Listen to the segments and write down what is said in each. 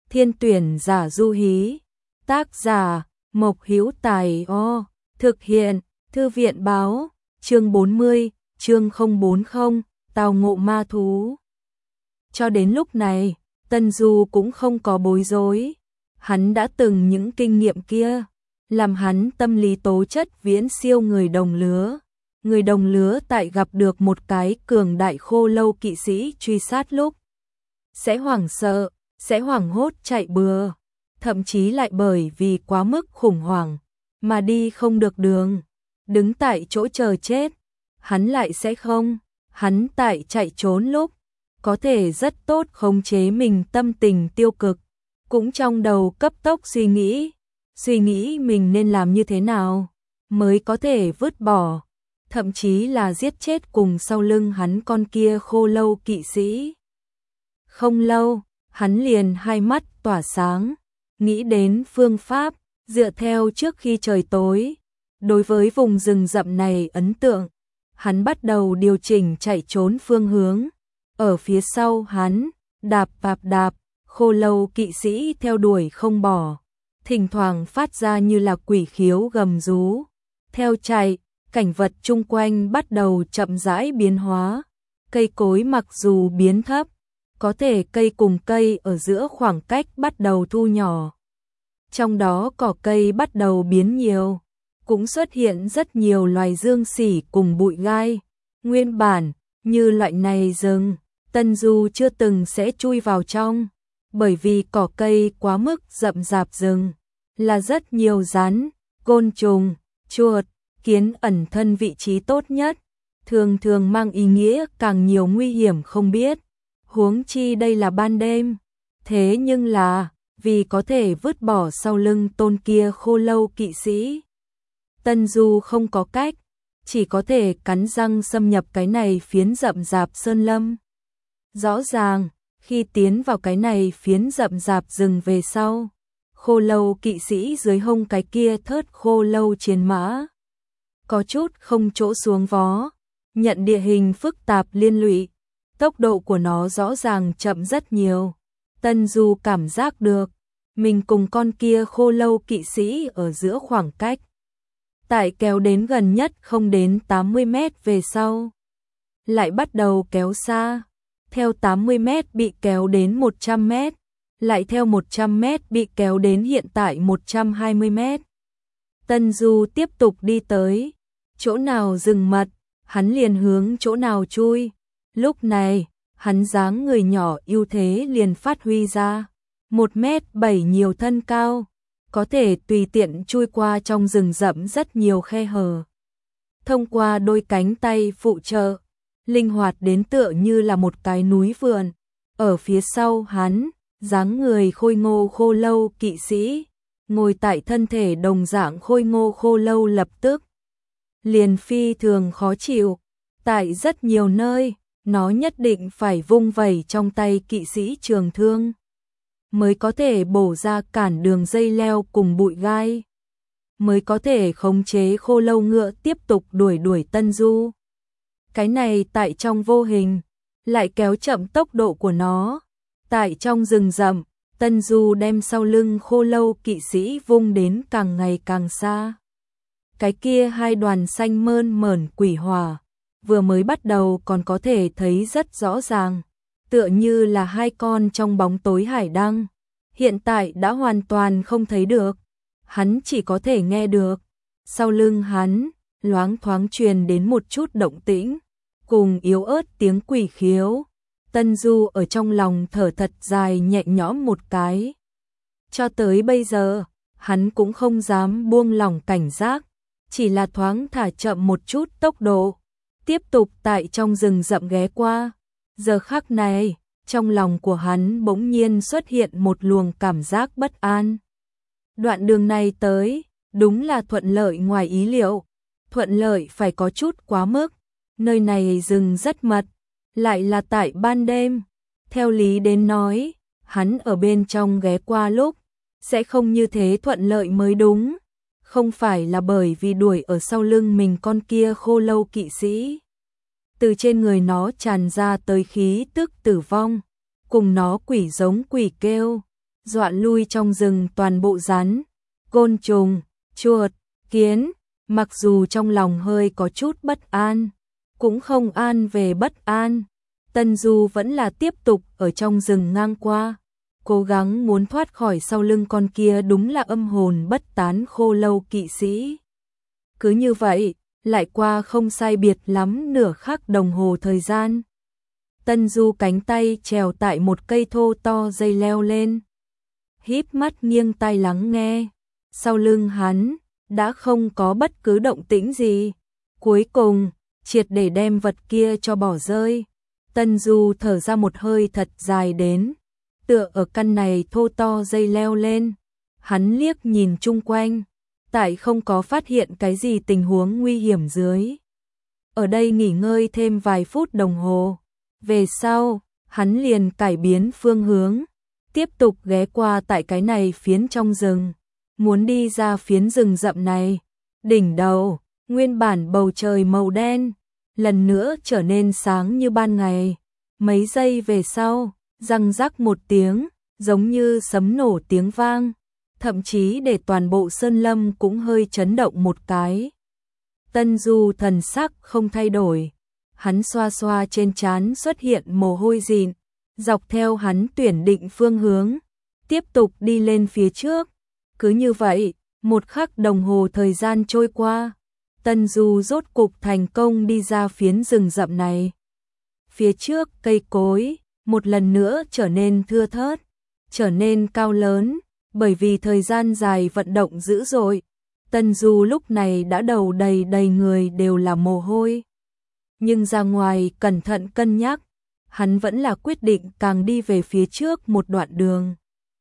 Thiên tuyển giả du hí. Tác giả Mộc Hữu Tài. Thực hiện Thư viện báo. Chương 40, chương 040, tào ngộ ma thú. Cho đến lúc này, Tân Du cũng không có bối rối. Hắn đã từng những kinh nghiệm kia, làm hắn tâm lý tố chất viễn siêu người đồng lứa. Người đồng lứa tại gặp được một cái cường đại khô lâu kỵ sĩ truy sát lúc, sẽ hoảng sợ, sẽ hoảng hốt chạy bừa, thậm chí lại bởi vì quá mức khủng hoảng mà đi không được đường, đứng tại chỗ chờ chết. Hắn lại sẽ không, hắn tại chạy trốn lúc, có thể rất tốt khống chế mình tâm tình tiêu cực, cũng trong đầu cấp tốc suy nghĩ mình nên làm như thế nào mới có thể vứt bỏ, thậm chí là giết chết cùng sau lưng hắn con kia khô lâu kỵ sĩ. Không lâu, hắn liền hai mắt tỏa sáng, nghĩ đến phương pháp, dựa theo trước khi trời tối, đối với vùng rừng rậm này ấn tượng, hắn bắt đầu điều chỉnh chạy trốn phương hướng. Ở phía sau hắn, đạp, khô lâu kỵ sĩ theo đuổi không bỏ, thỉnh thoảng phát ra như là quỷ khiếu gầm rú. Theo chạy, cảnh vật chung quanh bắt đầu chậm rãi biến hóa, cây cối mặc dù biến thấp, có thể cây cùng cây ở giữa khoảng cách bắt đầu thu nhỏ. Trong đó cỏ cây bắt đầu biến nhiều, cũng xuất hiện rất nhiều loài dương xỉ cùng bụi gai. Nguyên bản, như loại này rừng, Tân Du chưa từng sẽ chui vào trong, bởi vì cỏ cây quá mức rậm rạp rừng, là rất nhiều rắn, côn trùng, chuột, kiến ẩn thân vị trí tốt nhất, thường thường mang ý nghĩa càng nhiều nguy hiểm không biết, huống chi đây là ban đêm. Thế nhưng là, vì có thể vứt bỏ sau lưng tôn kia khô lâu kỵ sĩ, Tân Du không có cách, chỉ có thể cắn răng xâm nhập cái này phiến rậm rạp sơn lâm. Rõ ràng, khi tiến vào cái này phiến rậm rạp rừng về sau, khô lâu kỵ sĩ dưới hông cái kia thớt khô lâu chiến mã, có chút không chỗ xuống vó, nhận địa hình phức tạp liên lụy, tốc độ của nó rõ ràng chậm rất nhiều. Tân Du cảm giác được, mình cùng con kia khô lâu kỵ sĩ ở giữa khoảng cách, tại kéo đến gần nhất không đến 80 mét về sau, lại bắt đầu kéo xa, theo 80 mét bị kéo đến 100 mét, lại theo 100 mét bị kéo đến hiện tại 120 mét. Tân Du tiếp tục đi tới, chỗ nào rừng mật, hắn liền hướng chỗ nào chui. Lúc này, hắn dáng người nhỏ ưu thế liền phát huy ra, 1m7 nhiều thân cao, có thể tùy tiện chui qua trong rừng rậm rất nhiều khe hở. Thông qua đôi cánh tay phụ trợ, linh hoạt đến tựa như là một cái núi vườn. Ở phía sau hắn, dáng người khôi ngô khô lâu kỵ sĩ, ngồi tại thân thể đồng dạng khôi ngô khô lâu lập tức liền phi thường khó chịu. Tại rất nhiều nơi, nó nhất định phải vung vẩy trong tay kỵ sĩ trường thương, mới có thể bổ ra cản đường dây leo cùng bụi gai, mới có thể khống chế khô lâu ngựa tiếp tục đuổi Tân Du. Cái này tại trong vô hình, lại kéo chậm tốc độ của nó. Tại trong rừng rậm, Tân Du đem sau lưng khô lâu kỵ sĩ vung đến càng ngày càng xa. Cái kia hai đoàn xanh mơn mởn quỷ hỏa, vừa mới bắt đầu còn có thể thấy rất rõ ràng, tựa như là hai con trong bóng tối hải đăng, hiện tại đã hoàn toàn không thấy được, hắn chỉ có thể nghe được. Sau lưng hắn, loáng thoáng truyền đến một chút động tĩnh, cùng yếu ớt tiếng quỷ khiếu. Tân Du ở trong lòng thở thật dài nhẹ nhõm một cái. Cho tới bây giờ, hắn cũng không dám buông lỏng cảnh giác, chỉ là thoáng thả chậm một chút tốc độ, tiếp tục tại trong rừng rậm ghé qua. Giờ khắc này, trong lòng của hắn bỗng nhiên xuất hiện một luồng cảm giác bất an. Đoạn đường này tới, đúng là thuận lợi ngoài ý liệu, thuận lợi phải có chút quá mức, nơi này rừng rất mật, lại là tại ban đêm. Theo lý đến nói, hắn ở bên trong ghé qua lúc, sẽ không như thế thuận lợi mới đúng, không phải là bởi vì đuổi ở sau lưng mình con kia khô lâu kỵ sĩ. Từ trên người nó tràn ra tới khí tức tử vong, cùng nó quỷ giống quỷ kêu, dọa lui trong rừng toàn bộ rắn, côn trùng, chuột, kiến, mặc dù trong lòng hơi có chút bất an, cũng không an về bất an, Tân Du vẫn là tiếp tục ở trong rừng ngang qua, cố gắng muốn thoát khỏi sau lưng con kia đúng là âm hồn bất tán khô lâu kỵ sĩ. Cứ như vậy, lại qua không sai biệt lắm nửa khắc đồng hồ thời gian. Tân Du cánh tay trèo tại một cây thô to dây leo lên, híp mắt nghiêng tai lắng nghe, sau lưng hắn đã không có bất cứ động tĩnh gì. Cuối cùng, triệt để đem vật kia cho bỏ rơi. Tân Du thở ra một hơi thật dài đến, tựa ở căn này thô to dây leo lên. Hắn liếc nhìn chung quanh, tại không có phát hiện cái gì tình huống nguy hiểm dưới. Ở đây nghỉ ngơi thêm vài phút đồng hồ. Về sau, hắn liền cải biến phương hướng, tiếp tục ghé qua tại cái này phiến trong rừng, muốn đi ra phiến rừng rậm này. Đỉnh đầu, nguyên bản bầu trời màu đen, lần nữa trở nên sáng như ban ngày. Mấy giây về sau, răng rắc một tiếng, giống như sấm nổ tiếng vang, thậm chí để toàn bộ sơn lâm cũng hơi chấn động một cái. Tân Du thần sắc không thay đổi, hắn xoa xoa trên trán xuất hiện mồ hôi dịn, dọc theo hắn tuyển định phương hướng, tiếp tục đi lên phía trước. Cứ như vậy, một khắc đồng hồ thời gian trôi qua, Tân Du rốt cục thành công đi ra phiến rừng rậm này. Phía trước cây cối một lần nữa trở nên thưa thớt, trở nên cao lớn, bởi vì thời gian dài vận động dữ dội. Tân Du lúc này đã đầu đầy đầy người đều là mồ hôi. Nhưng ra ngoài cẩn thận cân nhắc, hắn vẫn là quyết định càng đi về phía trước một đoạn đường.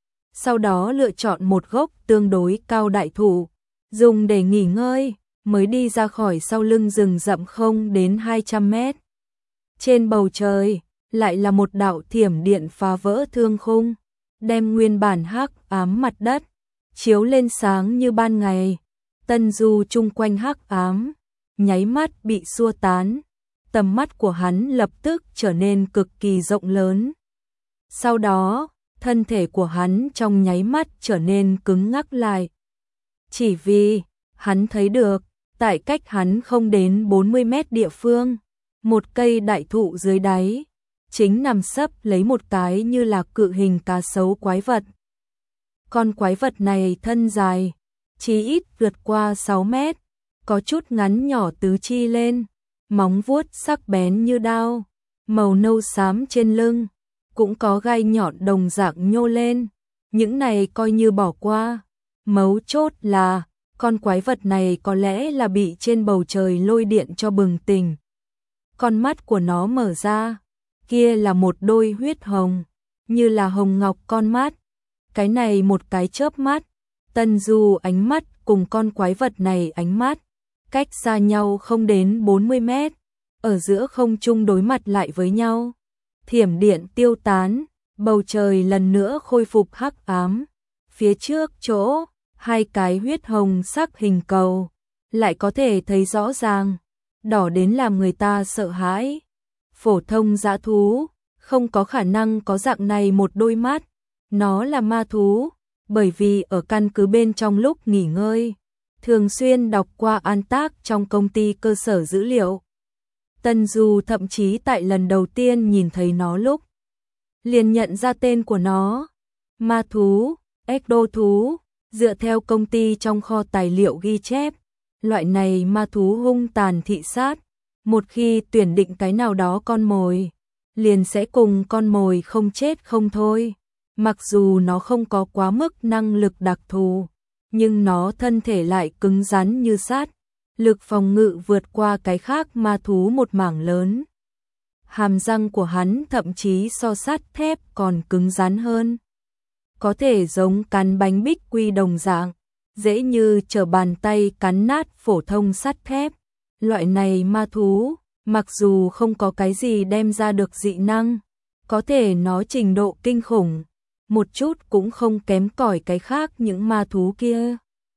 Sau đó lựa chọn một gốc tương đối cao đại thụ, dùng để nghỉ ngơi, mới đi ra khỏi sau lưng rừng rậm không đến 200 mét. Trên bầu trời, lại là một đạo thiểm điện phá vỡ thương khung, đem nguyên bản hắc ám mặt đất, chiếu lên sáng như ban ngày. Tân Du chung quanh hắc ám, nháy mắt bị xua tán, tầm mắt của hắn lập tức trở nên cực kỳ rộng lớn. Sau đó, thân thể của hắn trong nháy mắt trở nên cứng ngắc lại. Chỉ vì, hắn thấy được, tại cách hắn không đến 40 mét địa phương, một cây đại thụ dưới đáy, chính nằm sấp lấy một cái như là cự hình cá sấu quái vật. Con quái vật này thân dài, chí ít vượt qua 6 mét, có chút ngắn nhỏ tứ chi lên, móng vuốt sắc bén như đao, màu nâu xám trên lưng, cũng có gai nhọn đồng dạng nhô lên. Những này coi như bỏ qua, mấu chốt là con quái vật này có lẽ là bị trên bầu trời lôi điện cho bừng tỉnh. Con mắt của nó mở ra, kia là một đôi huyết hồng, như là hồng ngọc con mắt. Cái này một cái chớp mắt, Tân Du ánh mắt cùng con quái vật này ánh mắt, cách xa nhau không đến 40 mét, ở giữa không trung đối mặt lại với nhau. Thiểm điện tiêu tán, bầu trời lần nữa khôi phục hắc ám. Phía trước chỗ, hai cái huyết hồng sắc hình cầu, lại có thể thấy rõ ràng, đỏ đến làm người ta sợ hãi. Phổ thông dã thú, không có khả năng có dạng này một đôi mắt, nó là ma thú, bởi vì ở căn cứ bên trong lúc nghỉ ngơi, thường xuyên đọc qua an tác trong công ty cơ sở dữ liệu. Tân Du thậm chí tại lần đầu tiên nhìn thấy nó lúc, liền nhận ra tên của nó, ma thú, ecto thú, dựa theo công ty trong kho tài liệu ghi chép, loại này ma thú hung tàn thị sát, một khi tuyển định cái nào đó con mồi, liền sẽ cùng con mồi không chết không thôi. Mặc dù nó không có quá mức năng lực đặc thù, nhưng nó thân thể lại cứng rắn như sắt, lực phòng ngự vượt qua cái khác ma thú một mảng lớn. Hàm răng của hắn thậm chí so sắt thép còn cứng rắn hơn, có thể giống cắn bánh bích quy đồng dạng, dễ như trở bàn tay cắn nát phổ thông sắt thép. Loại này ma thú, mặc dù không có cái gì đem ra được dị năng, có thể nó trình độ kinh khủng, một chút cũng không kém cỏi cái khác những ma thú kia.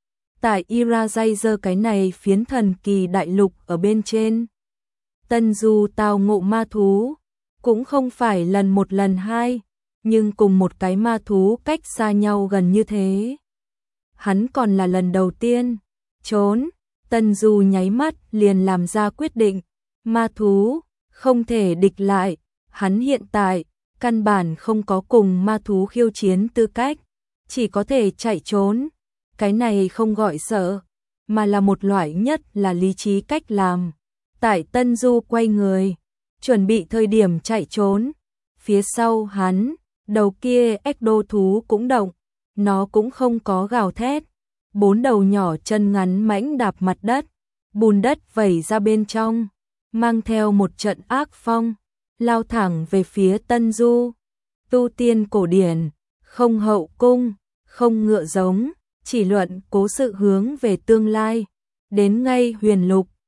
Tại Irajazer cái này phiến thần kỳ đại lục ở bên trên, Tân Du tao ngộ ma thú, cũng không phải lần một lần hai, nhưng cùng một cái ma thú cách xa nhau gần như thế. Hắn còn là lần đầu tiên trốn. Tân Du nháy mắt liền làm ra quyết định, ma thú không thể địch lại, hắn hiện tại căn bản không có cùng ma thú khiêu chiến tư cách, chỉ có thể chạy trốn. Cái này không gọi sợ, mà là một loại nhất là lý trí cách làm. Tại Tân Du quay người, chuẩn bị thời điểm chạy trốn, phía sau hắn, đầu kia ếch đô thú cũng động, nó cũng không có gào thét, bốn đầu nhỏ chân ngắn mãnh đạp mặt đất, bùn đất vẩy ra bên trong, mang theo một trận ác phong, lao thẳng về phía Tân Du. Tu tiên cổ điển, không hậu cung, không ngựa giống, chỉ luận cố sự hướng về tương lai. Đến ngay huyền lục,